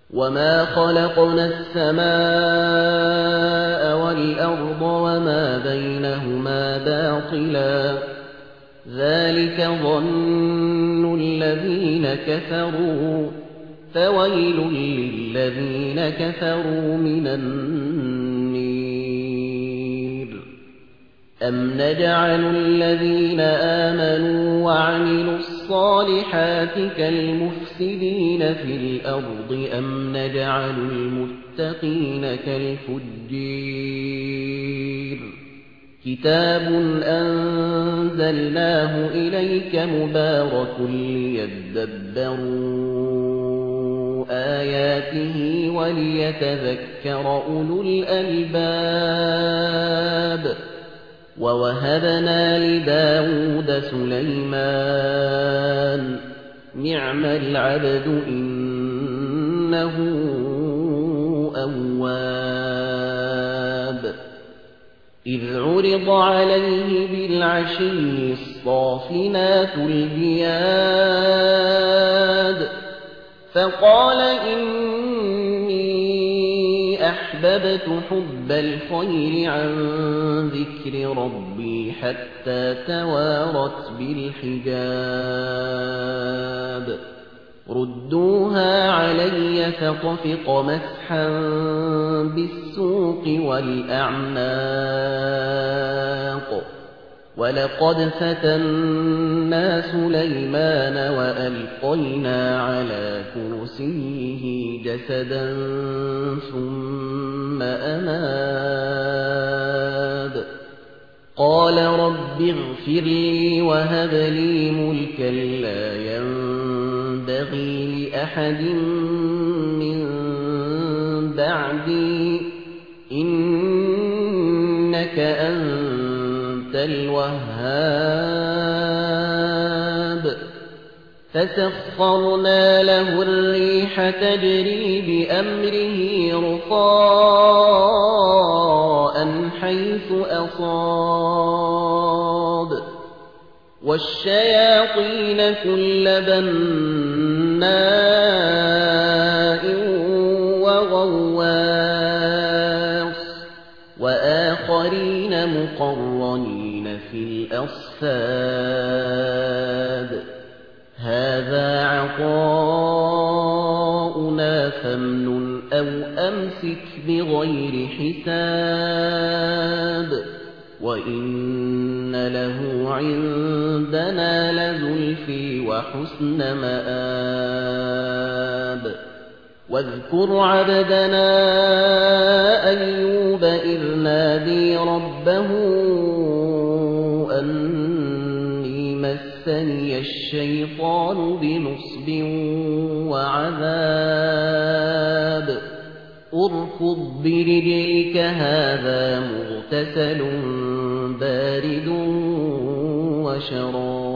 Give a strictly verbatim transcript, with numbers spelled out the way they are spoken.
وما خلقنا السماء والأرض وما بينهما باطلا ذلك ظن الذين كفروا فويل للذين كفروا من النير أم نجعل الذين آمنوا وعملوا الصالحات كالمفسدين في الأرض أم نجعل المتقين كالفجير كتاب أنزلناه إليك مبارك ليدبروا آياته وليتذكر أولو الألباب ووهبنا لداود سليمان نعم العبد إنه أواب إذ عرض عليه بالعشي الصافنات الجياد فقال إني أحببت حب الخير عن ذكر ربي حتى توارت بالحجاب ردوها علي فطفق مسحا بالسوق والأعناق ولقد فتنا سليمان وألقينا على كرسيه جسدا ثم أناب قال رب اغفر لي وهب لي ملكا لا ينبغي لأحد من بعدي إنك أنت الوهاب فسخرنا له الريح تجري بأمره رخاء حيث أصاب والشياطين كل بناء وغواص وآخرين مقرنين في الأصفاد هذا عطاؤنا فامنن أو أمسك بغير حساب وإن له عندنا لزلفي وحسن مآب واذكر عبدنا أيوب إذ نادي ربه أني مسني الشيطان بنصب وعذاب اركض برجلك هذا مغتسل بارد وشراب